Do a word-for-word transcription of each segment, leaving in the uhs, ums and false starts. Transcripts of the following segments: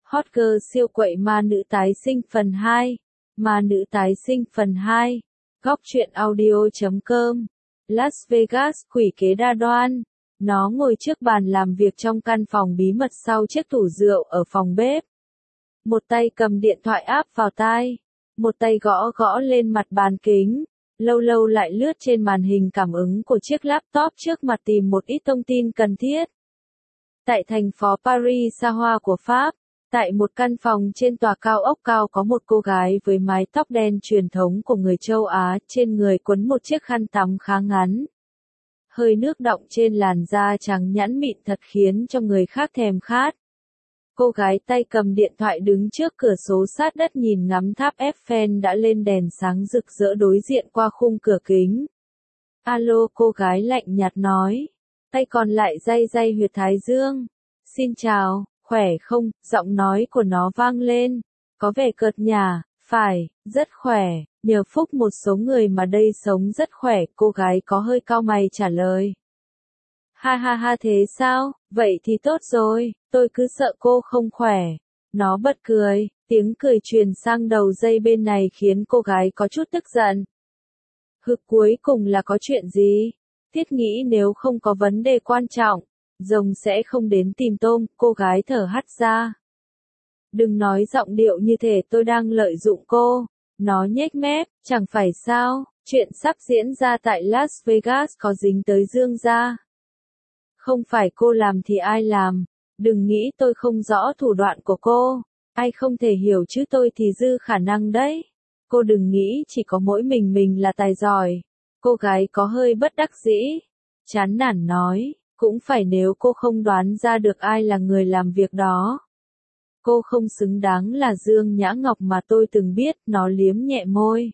Hot girl siêu quậy ma nữ tái sinh phần hai. Ma nữ tái sinh phần hai. Góc truyện audio chấm com. Las Vegas quỷ kế đa đoan. Nó ngồi trước bàn làm việc trong căn phòng bí mật sau chiếc tủ rượu ở phòng bếp. Một tay cầm điện thoại áp vào tai. Một tay gõ gõ lên mặt bàn kính. Lâu lâu lại lướt trên màn hình cảm ứng của chiếc laptop trước mặt tìm một ít thông tin cần thiết. Tại thành phố Paris xa hoa của Pháp, tại một căn phòng trên tòa cao ốc cao có một cô gái với mái tóc đen truyền thống của người châu Á, trên người quấn một chiếc khăn tắm khá ngắn. Hơi nước đọng trên làn da trắng nhẵn mịn thật khiến cho người khác thèm khát. Cô gái tay cầm điện thoại đứng trước cửa sổ sát đất nhìn ngắm tháp Eiffel đã lên đèn sáng rực rỡ đối diện qua khung cửa kính. Alo, cô gái lạnh nhạt nói. Tay còn lại day day huyệt thái dương. Xin chào, khỏe không? Giọng nói của nó vang lên. Có vẻ cợt nhả, phải, rất khỏe. Nhờ phúc một số người mà đây sống rất khỏe, cô gái có hơi cau mày trả lời. Ha ha ha, thế sao? Vậy thì tốt rồi, tôi cứ sợ cô không khỏe. Nó bật cười, tiếng cười truyền sang đầu dây bên này khiến cô gái có chút tức giận. Hực, cuối cùng là có chuyện gì? Thiết nghĩ nếu không có vấn đề quan trọng, rồng sẽ không đến tìm tôm, cô gái thở hắt ra. Đừng nói giọng điệu như thể tôi đang lợi dụng cô. Nó nhếch mép, chẳng phải sao, chuyện sắp diễn ra tại Las Vegas có dính tới Dương gia. Không phải cô làm thì ai làm, đừng nghĩ tôi không rõ thủ đoạn của cô, ai không thể hiểu chứ tôi thì dư khả năng đấy. Cô đừng nghĩ chỉ có mỗi mình mình là tài giỏi. Cô gái có hơi bất đắc dĩ, chán nản nói, cũng phải nếu cô không đoán ra được ai là người làm việc đó. Cô không xứng đáng là Dương Nhã Ngọc mà tôi từng biết, nó liếm nhẹ môi.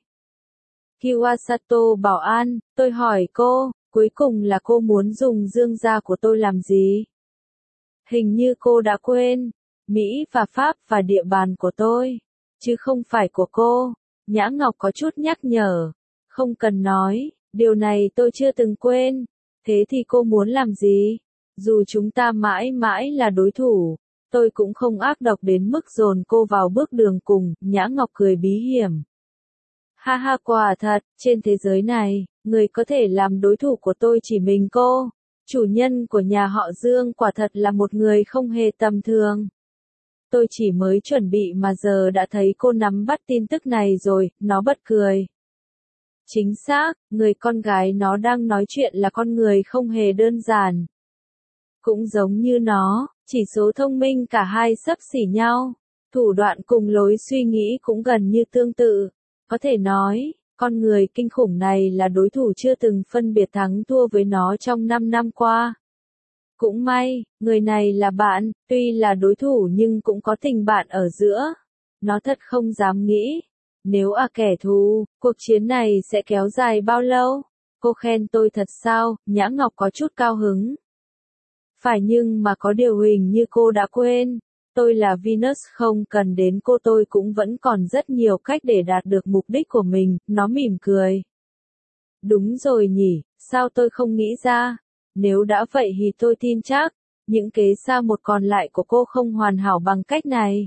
Kiwasato bảo an, tôi hỏi cô, cuối cùng là cô muốn dùng Dương gia của tôi làm gì? Hình như cô đã quên, Mỹ và Pháp và địa bàn của tôi, chứ không phải của cô. Nhã Ngọc có chút nhắc nhở, không cần nói, điều này tôi chưa từng quên. Thế thì cô muốn làm gì? Dù chúng ta mãi mãi là đối thủ, tôi cũng không ác độc đến mức dồn cô vào bước đường cùng, Nhã Ngọc cười bí hiểm. Ha ha, quả thật, trên thế giới này, người có thể làm đối thủ của tôi chỉ mình cô. Chủ nhân của nhà họ Dương quả thật là một người không hề tầm thường. Tôi chỉ mới chuẩn bị mà giờ đã thấy cô nắm bắt tin tức này rồi, nó bật cười. Chính xác, người con gái nó đang nói chuyện là con người không hề đơn giản. Cũng giống như nó, chỉ số thông minh cả hai xấp xỉ nhau, thủ đoạn cùng lối suy nghĩ cũng gần như tương tự. Có thể nói, con người kinh khủng này là đối thủ chưa từng phân biệt thắng thua với nó trong năm năm qua. Cũng may, người này là bạn, tuy là đối thủ nhưng cũng có tình bạn ở giữa. Nó thật không dám nghĩ. Nếu à kẻ thù, cuộc chiến này sẽ kéo dài bao lâu? Cô khen tôi thật sao? Nhã Ngọc có chút cao hứng. Phải, nhưng mà có điều hình như cô đã quên. Tôi là Venus, không cần đến cô tôi cũng vẫn còn rất nhiều cách để đạt được mục đích của mình, nó mỉm cười. Đúng rồi nhỉ, sao tôi không nghĩ ra? Nếu đã vậy thì tôi tin chắc, những kế xa một còn lại của cô không hoàn hảo bằng cách này.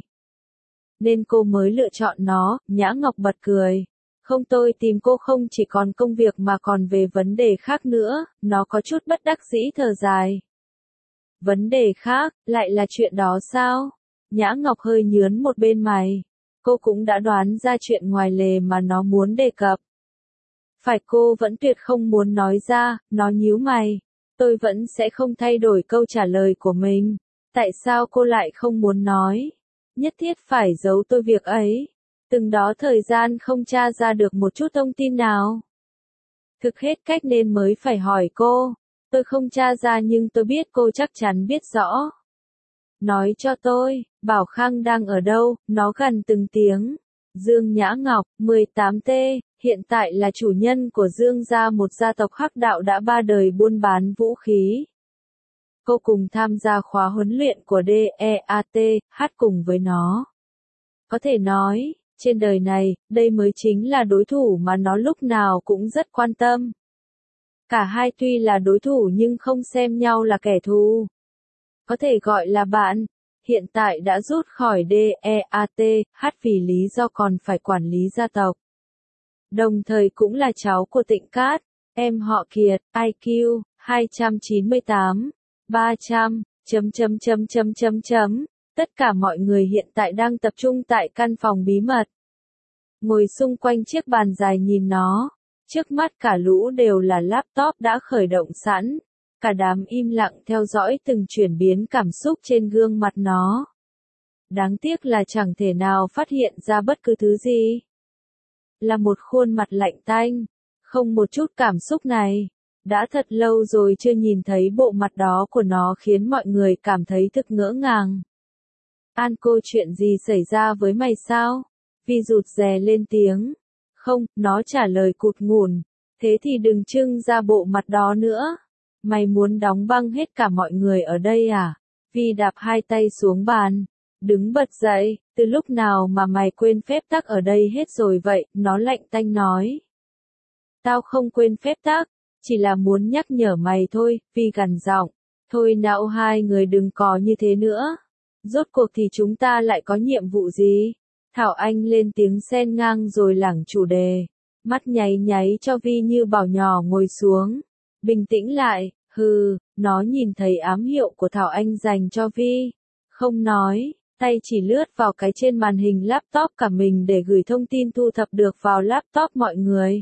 Nên cô mới lựa chọn nó, Nhã Ngọc bật cười. Không, tôi tìm cô không chỉ còn công việc mà còn về vấn đề khác nữa, nó có chút bất đắc dĩ thở dài. Vấn đề khác, lại là chuyện đó sao? Nhã Ngọc hơi nhướn một bên mày. Cô cũng đã đoán ra chuyện ngoài lề mà nó muốn đề cập. Phải, cô vẫn tuyệt không muốn nói ra, nó nhíu mày. Tôi vẫn sẽ không thay đổi câu trả lời của mình. Tại sao cô lại không muốn nói? Nhất thiết phải giấu tôi việc ấy. Từng đó thời gian không tra ra được một chút thông tin nào. Thực hết cách nên mới phải hỏi cô. Tôi không tra ra nhưng tôi biết cô chắc chắn biết rõ. Nói cho tôi, Bảo Khang đang ở đâu? Nó gằn từng tiếng. Dương Nhã Ngọc, mười tám T, hiện tại là chủ nhân của Dương gia, một gia tộc hắc đạo đã ba đời buôn bán vũ khí. Cô cùng tham gia khóa huấn luyện của đê e a tê, hát cùng với nó. Có thể nói, trên đời này, đây mới chính là đối thủ mà nó lúc nào cũng rất quan tâm. Cả hai tuy là đối thủ nhưng không xem nhau là kẻ thù. Có thể gọi là bạn. hiện tại đã rút khỏi đê e a tê hát vì lý do còn phải quản lý gia tộc. Đồng thời cũng là cháu của Tịnh Cát, em họ Kiệt, i kiu hai trăm chín mươi tám, ba trăm, chấm chấm chấm chấm chấm chấm. Tất cả mọi người hiện tại đang tập trung tại căn phòng bí mật. Ngồi xung quanh chiếc bàn dài nhìn nó, trước mắt cả lũ đều là laptop đã khởi động sẵn, cả đám im lặng theo dõi từng chuyển biến cảm xúc trên gương mặt nó. Đáng tiếc là chẳng thể nào phát hiện ra bất cứ thứ gì. Là một khuôn mặt lạnh tanh, không một chút cảm xúc này. Đã thật lâu rồi chưa nhìn thấy bộ mặt đó của nó khiến mọi người cảm thấy thực ngỡ ngàng. An cô, chuyện gì xảy ra với mày sao? Vi rụt rè lên tiếng. Không, nó trả lời cụt ngùn. Thế thì đừng trưng ra bộ mặt đó nữa. Mày muốn đóng băng hết cả mọi người ở đây à? Vi đạp hai tay xuống bàn. Đứng bật dậy, từ lúc nào mà mày quên phép tắc ở đây hết rồi vậy? Nó lạnh tanh nói. Tao không quên phép tắc, chỉ là muốn nhắc nhở mày thôi, Vi gằn giọng. Thôi nào, hai người đừng có như thế nữa. Rốt cuộc thì chúng ta lại có nhiệm vụ gì? Thảo Anh lên tiếng xen ngang rồi lảng chủ đề. Mắt nháy nháy cho Vi như bảo nhỏ ngồi xuống. Bình tĩnh lại, hừ, nó nhìn thấy ám hiệu của Thảo Anh dành cho Vi. Không nói, tay chỉ lướt vào cái trên màn hình laptop cả mình để gửi thông tin thu thập được vào laptop mọi người.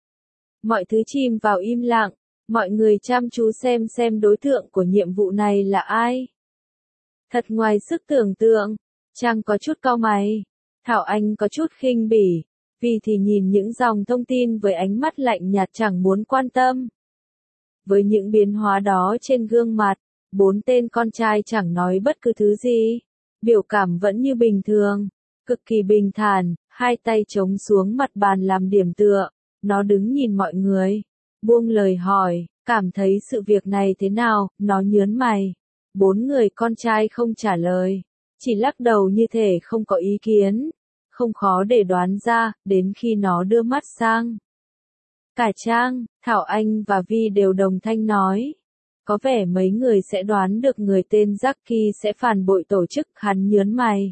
Mọi thứ chìm vào im lặng, mọi người chăm chú xem xem đối tượng của nhiệm vụ này là ai. Thật ngoài sức tưởng tượng, Trang có chút cau mày, Thảo Anh có chút khinh bỉ, vì thì nhìn những dòng thông tin với ánh mắt lạnh nhạt chẳng muốn quan tâm. Với những biến hóa đó trên gương mặt, bốn tên con trai chẳng nói bất cứ thứ gì, biểu cảm vẫn như bình thường, cực kỳ bình thản, hai tay chống xuống mặt bàn làm điểm tựa. Nó đứng nhìn mọi người, buông lời hỏi, cảm thấy sự việc này thế nào, nó nhớn mày. Bốn người con trai không trả lời, chỉ lắc đầu như thể không có ý kiến. Không khó để đoán ra, đến khi nó đưa mắt sang. Cả Trang, Thảo Anh và Vi đều đồng thanh nói. Có vẻ mấy người sẽ đoán được người tên Jackie sẽ phản bội tổ chức, hắn nhớn mày.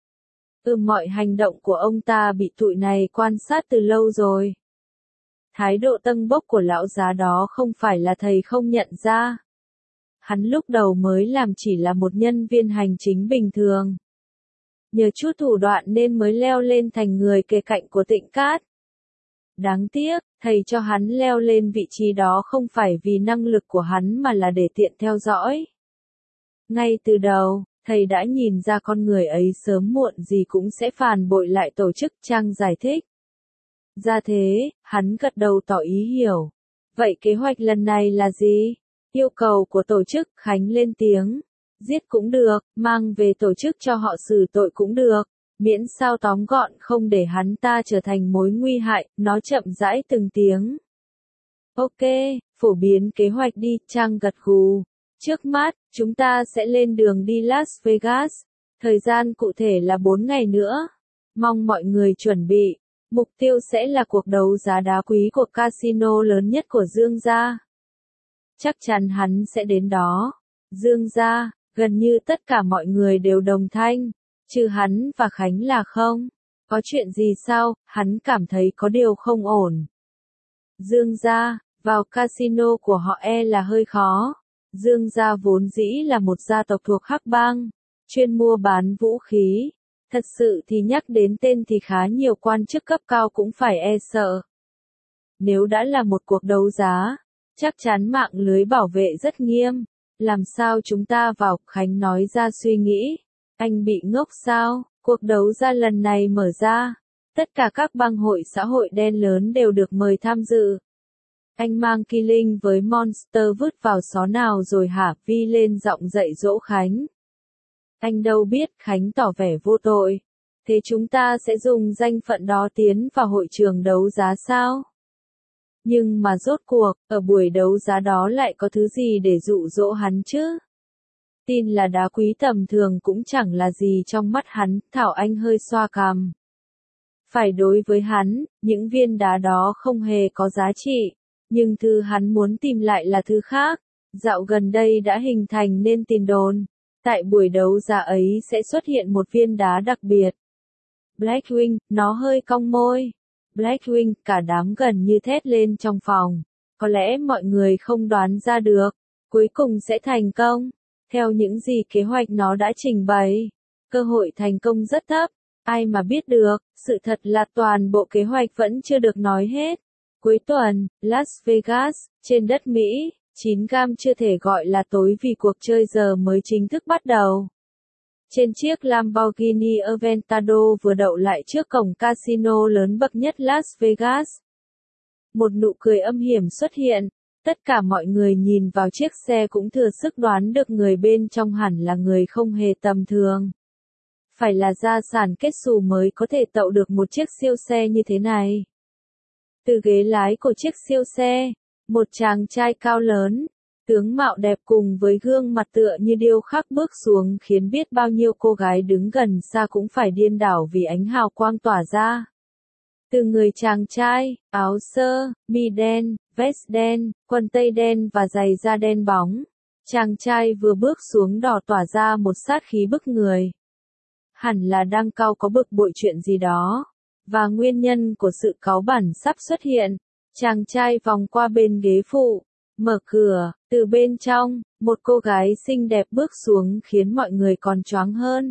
Ừ, mọi hành động của ông ta bị tụi này quan sát từ lâu rồi. Thái độ tâng bốc của lão già đó không phải là thầy không nhận ra. Hắn lúc đầu mới làm chỉ là một nhân viên hành chính bình thường. Nhờ chút thủ đoạn nên mới leo lên thành người kề cạnh của Tịnh Cát. Đáng tiếc, thầy cho hắn leo lên vị trí đó không phải vì năng lực của hắn mà là để tiện theo dõi. Ngay từ đầu, thầy đã nhìn ra con người ấy sớm muộn gì cũng sẽ phản bội lại tổ chức, Trang giải thích. Ra thế, hắn gật đầu tỏ ý hiểu. Vậy kế hoạch lần này là gì? Yêu cầu của tổ chức, Khánh lên tiếng. Giết cũng được, mang về tổ chức cho họ xử tội cũng được. Miễn sao tóm gọn không để hắn ta trở thành mối nguy hại, nó chậm rãi từng tiếng. Ok, phổ biến kế hoạch đi, Trang gật gù. Trước mắt, chúng ta sẽ lên đường đi Las Vegas. Thời gian cụ thể là bốn ngày nữa. Mong mọi người chuẩn bị. Mục tiêu sẽ là cuộc đấu giá đá quý của casino lớn nhất của Dương gia. Chắc chắn hắn sẽ đến đó. Dương gia, gần như tất cả mọi người đều đồng thanh, trừ hắn và Khánh là không. Có chuyện gì sao? Hắn cảm thấy có điều không ổn. Dương gia, vào casino của họ e là hơi khó. Dương gia vốn dĩ là một gia tộc thuộc Hắc Bang, chuyên mua bán vũ khí. Thật sự thì nhắc đến tên thì khá nhiều quan chức cấp cao cũng phải e sợ. Nếu đã là một cuộc đấu giá, chắc chắn mạng lưới bảo vệ rất nghiêm. Làm sao chúng ta vào? Khánh nói ra suy nghĩ. Anh bị ngốc sao? Cuộc đấu giá lần này mở ra. Tất cả các bang hội xã hội đen lớn đều được mời tham dự. Anh mang Killing với Monster vứt vào xó nào rồi hả? Vi lên giọng dạy dỗ Khánh. Anh đâu biết, Khánh tỏ vẻ vô tội. Thế chúng ta sẽ dùng danh phận đó tiến vào hội trường đấu giá sao? Nhưng mà rốt cuộc, ở buổi đấu giá đó lại có thứ gì để dụ dỗ hắn chứ? Tin là đá quý tầm thường cũng chẳng là gì trong mắt hắn, Thảo Anh hơi xoa cằm. Phải đối với hắn, những viên đá đó không hề có giá trị, nhưng thứ hắn muốn tìm lại là thứ khác. Dạo gần đây đã hình thành nên tin đồn. Tại buổi đấu giá ấy sẽ xuất hiện một viên đá đặc biệt. Blackwing, nó hơi cong môi. Blackwing, cả đám gần như thét lên trong phòng. Có lẽ mọi người không đoán ra được. Cuối cùng sẽ thành công. Theo những gì kế hoạch nó đã trình bày. Cơ hội thành công rất thấp. Ai mà biết được, sự thật là toàn bộ kế hoạch vẫn chưa được nói hết. Cuối tuần, Las Vegas, trên đất Mỹ, chín gam chưa thể gọi là tối vì cuộc chơi giờ mới chính thức bắt đầu. Trên chiếc Lamborghini Aventador vừa đậu lại trước cổng casino lớn bậc nhất Las Vegas. Một nụ cười âm hiểm xuất hiện, tất cả mọi người nhìn vào chiếc xe cũng thừa sức đoán được người bên trong hẳn là người không hề tầm thường. Phải là gia sản kết xù mới có thể tậu được một chiếc siêu xe như thế này. Từ ghế lái của chiếc siêu xe, một chàng trai cao lớn, tướng mạo đẹp cùng với gương mặt tựa như điêu khắc bước xuống khiến biết bao nhiêu cô gái đứng gần xa cũng phải điên đảo vì ánh hào quang tỏa ra. Từ người chàng trai, áo sơ, mi đen, vest đen, quần tây đen và giày da đen bóng, chàng trai vừa bước xuống đỏ tỏa ra một sát khí bức người. Hẳn là đang cau có bực bội chuyện gì đó. Và nguyên nhân của sự cáu bẳn sắp xuất hiện. Chàng trai vòng qua bên ghế phụ, mở cửa, từ bên trong, một cô gái xinh đẹp bước xuống khiến mọi người còn choáng hơn.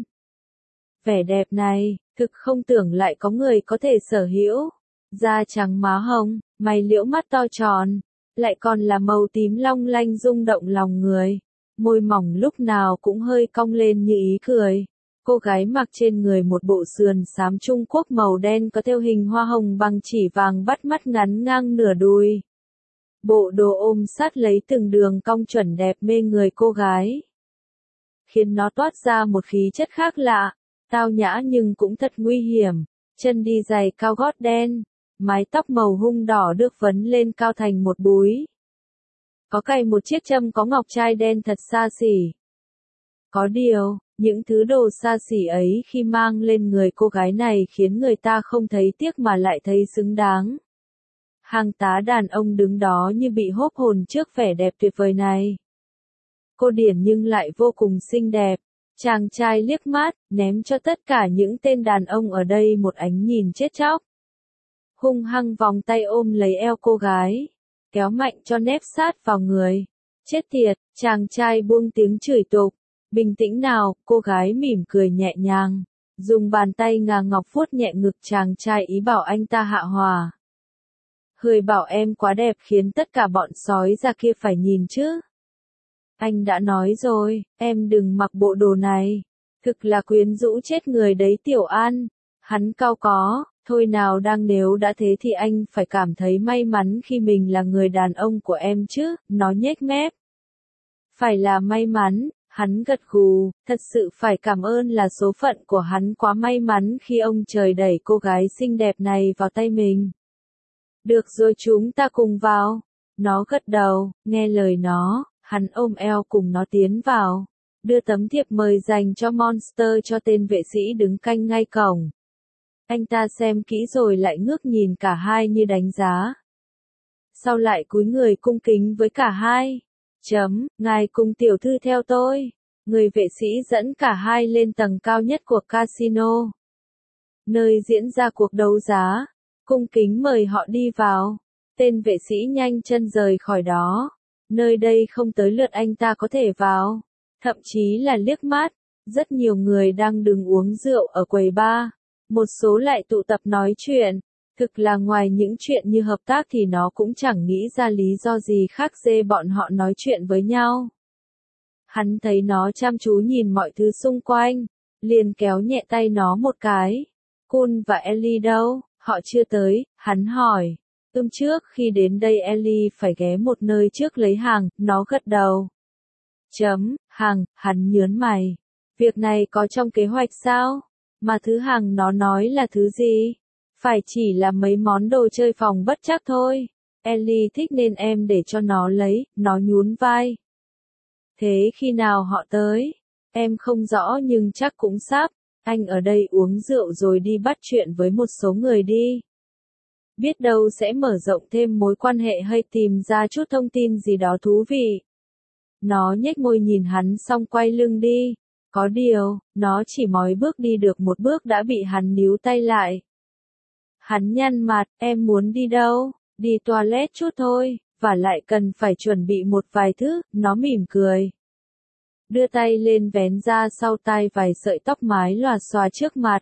Vẻ đẹp này, thực không tưởng lại có người có thể sở hữu. Da trắng má hồng, mày liễu mắt to tròn, lại còn là màu tím long lanh rung động lòng người. Môi mỏng lúc nào cũng hơi cong lên như ý cười. Cô gái mặc trên người một bộ sườn xám Trung Quốc màu đen có theo hình hoa hồng bằng chỉ vàng bắt mắt ngắn ngang nửa đùi. Bộ đồ ôm sát lấy từng đường cong chuẩn đẹp mê người cô gái. Khiến nó toát ra một khí chất khác lạ, tao nhã nhưng cũng thật nguy hiểm. Chân đi giày cao gót đen, mái tóc màu hung đỏ được vấn lên cao thành một búi. Có cài một chiếc châm có ngọc trai đen thật xa xỉ. Có điều, những thứ đồ xa xỉ ấy khi mang lên người cô gái này khiến người ta không thấy tiếc mà lại thấy xứng đáng. Hàng tá đàn ông đứng đó như bị hốt hồn trước vẻ đẹp tuyệt vời này. Cô điển nhưng lại vô cùng xinh đẹp. Chàng trai liếc mắt, ném cho tất cả những tên đàn ông ở đây một ánh nhìn chết chóc. Hung hăng vòng tay ôm lấy eo cô gái, kéo mạnh cho nép sát vào người. Chết tiệt, chàng trai buông tiếng chửi tục. Bình tĩnh nào, cô gái mỉm cười nhẹ nhàng, dùng bàn tay ngà ngọc vuốt nhẹ ngực chàng trai ý bảo anh ta hạ hòa. Hơi bảo em quá đẹp khiến tất cả bọn sói ra kia phải nhìn chứ. Anh đã nói rồi, em đừng mặc bộ đồ này. Thực là quyến rũ chết người đấy Tiểu An. Hắn cau có, thôi nào đang nếu đã thế thì anh phải cảm thấy may mắn khi mình là người đàn ông của em chứ, nó nhếch mép. Phải là may mắn. Hắn gật gù, thật sự phải cảm ơn là số phận của hắn quá may mắn khi ông trời đẩy cô gái xinh đẹp này vào tay mình. Được rồi chúng ta cùng vào. Nó gật đầu, nghe lời nó, hắn ôm eo cùng nó tiến vào. Đưa tấm thiệp mời dành cho Monster cho tên vệ sĩ đứng canh ngay cổng. Anh ta xem kỹ rồi lại ngước nhìn cả hai như đánh giá. Sau lại cúi người cung kính với cả hai. Chấm, ngài cùng tiểu thư theo tôi. Người vệ sĩ dẫn cả hai lên tầng cao nhất của casino. Nơi diễn ra cuộc đấu giá. Cung kính mời họ đi vào. Tên vệ sĩ nhanh chân rời khỏi đó. Nơi đây không tới lượt anh ta có thể vào. Thậm chí là liếc mắt. Rất nhiều người đang đứng uống rượu ở quầy bar. Một số lại tụ tập nói chuyện. Thực là ngoài những chuyện như hợp tác thì nó cũng chẳng nghĩ ra lý do gì khác dê bọn họ nói chuyện với nhau. Hắn thấy nó chăm chú nhìn mọi thứ xung quanh, liền kéo nhẹ tay nó một cái. Kun và Ellie đâu? Họ chưa tới, hắn hỏi. Ưm trước khi đến đây Ellie phải ghé một nơi trước lấy hàng, nó gật đầu. Chấm, hàng, hắn nhớn mày. Việc này có trong kế hoạch sao? Mà thứ hàng nó nói là thứ gì? Phải chỉ là mấy món đồ chơi phòng bất trắc thôi. Ellie thích nên em để cho nó lấy, nó nhún vai. Thế khi nào họ tới? Em không rõ nhưng chắc cũng sắp. Anh ở đây uống rượu rồi đi bắt chuyện với một số người đi. Biết đâu sẽ mở rộng thêm mối quan hệ hay tìm ra chút thông tin gì đó thú vị. Nó nhếch môi nhìn hắn xong quay lưng đi. Có điều, nó chỉ mới bước đi được một bước đã bị hắn níu tay lại. Hắn nhăn mặt, em muốn đi đâu? Đi toilet chút thôi, và lại cần phải chuẩn bị một vài thứ, nó mỉm cười. Đưa tay lên vén ra sau tai vài sợi tóc mái lòa xòa trước mặt.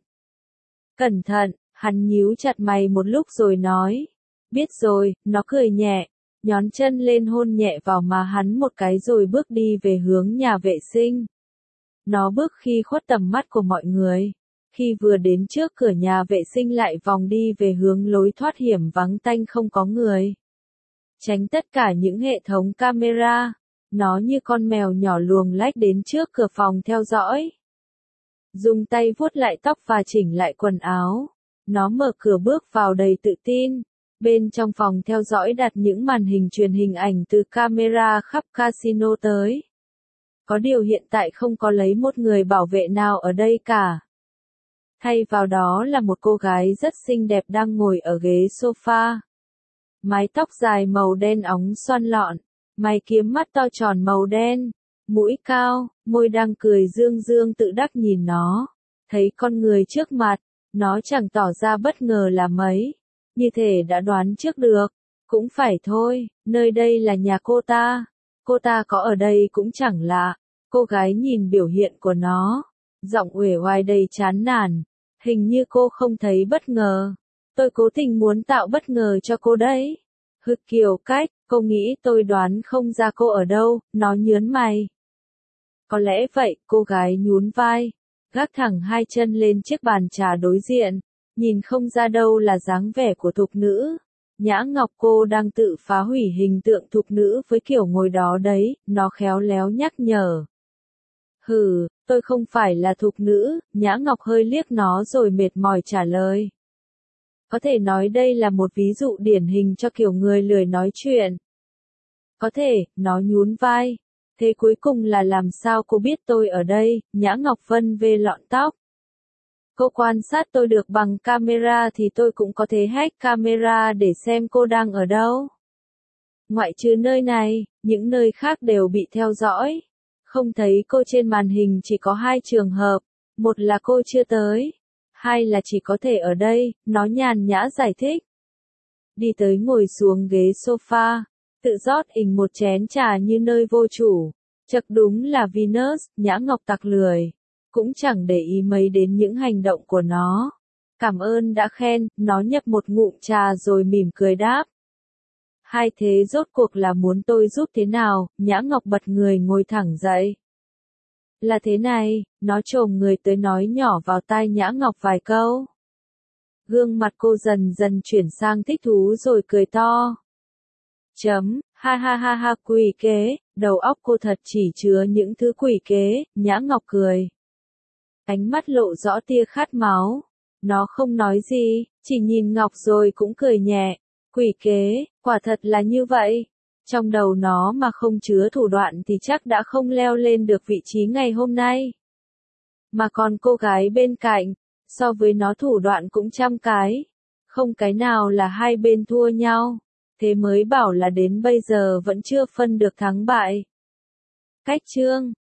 Cẩn thận, hắn nhíu chặt mày một lúc rồi nói. Biết rồi, nó cười nhẹ, nhón chân lên hôn nhẹ vào má hắn một cái rồi bước đi về hướng nhà vệ sinh. Nó bước khi khuất tầm mắt của mọi người. Khi vừa đến trước cửa nhà vệ sinh lại vòng đi về hướng lối thoát hiểm vắng tanh không có người. Tránh tất cả những hệ thống camera. Nó như con mèo nhỏ luồng lách đến trước cửa phòng theo dõi. Dùng tay vuốt lại tóc và chỉnh lại quần áo. Nó mở cửa bước vào đầy tự tin. Bên trong phòng theo dõi đặt những màn hình truyền hình ảnh từ camera khắp casino tới. Có điều hiện tại không có lấy một người bảo vệ nào ở đây cả. Thay vào đó là một cô gái rất xinh đẹp đang ngồi ở ghế sofa. Mái tóc dài màu đen óng xoăn lọn, mày kiếm mắt to tròn màu đen, mũi cao, môi đang cười dương dương tự đắc nhìn nó. Thấy con người trước mặt, nó chẳng tỏ ra bất ngờ là mấy. Như thể đã đoán trước được. Cũng phải thôi, nơi đây là nhà cô ta. Cô ta có ở đây cũng chẳng lạ. Cô gái nhìn biểu hiện của nó. Giọng uể oải đầy chán nản. Hình như cô không thấy bất ngờ. Tôi cố tình muốn tạo bất ngờ cho cô đấy. Hực kiểu cách, cô nghĩ tôi đoán không ra cô ở đâu, nó nhớn mày. Có lẽ vậy, cô gái nhún vai. Gác thẳng hai chân lên chiếc bàn trà đối diện. Nhìn không ra đâu là dáng vẻ của thục nữ. Nhã Ngọc cô đang tự phá hủy hình tượng thục nữ với kiểu ngồi đó đấy, nó khéo léo nhắc nhở. Hừ, tôi không phải là thục nữ, Nhã Ngọc hơi liếc nó rồi mệt mỏi trả lời. Có thể nói đây là một ví dụ điển hình cho kiểu người lười nói chuyện. Có thể, nó nhún vai. Thế cuối cùng là làm sao cô biết tôi ở đây, Nhã Ngọc vân vê lọn tóc. Cô quan sát tôi được bằng camera thì tôi cũng có thể hack camera để xem cô đang ở đâu. Ngoại trừ nơi này, những nơi khác đều bị theo dõi. Không thấy cô trên màn hình chỉ có hai trường hợp. Một là cô chưa tới. Hai là chỉ có thể ở đây, nó nhàn nhã giải thích. Đi tới ngồi xuống ghế sofa. Tự rót ình một chén trà như nơi vô chủ. Chật đúng là Venus, Nhã Ngọc tặc lười. Cũng chẳng để ý mấy đến những hành động của nó. Cảm ơn đã khen, nó nhấp một ngụm trà rồi mỉm cười đáp. Hai thế rốt cuộc là muốn tôi giúp thế nào, Nhã Ngọc bật người ngồi thẳng dậy. Là thế này, nó chồm người tới nói nhỏ vào tai Nhã Ngọc vài câu. Gương mặt cô dần dần chuyển sang thích thú rồi cười to. Chấm, ha ha ha ha quỷ kế, đầu óc cô thật chỉ chứa những thứ quỷ kế, Nhã Ngọc cười. Ánh mắt lộ rõ tia khát máu. Nó không nói gì, chỉ nhìn Ngọc rồi cũng cười nhẹ. Quỷ kế, quả thật là như vậy. Trong đầu nó mà không chứa thủ đoạn thì chắc đã không leo lên được vị trí ngày hôm nay. Mà còn cô gái bên cạnh, so với nó thủ đoạn cũng trăm cái. Không cái nào là hai bên thua nhau. Thế mới bảo là đến bây giờ vẫn chưa phân được thắng bại. Cách chương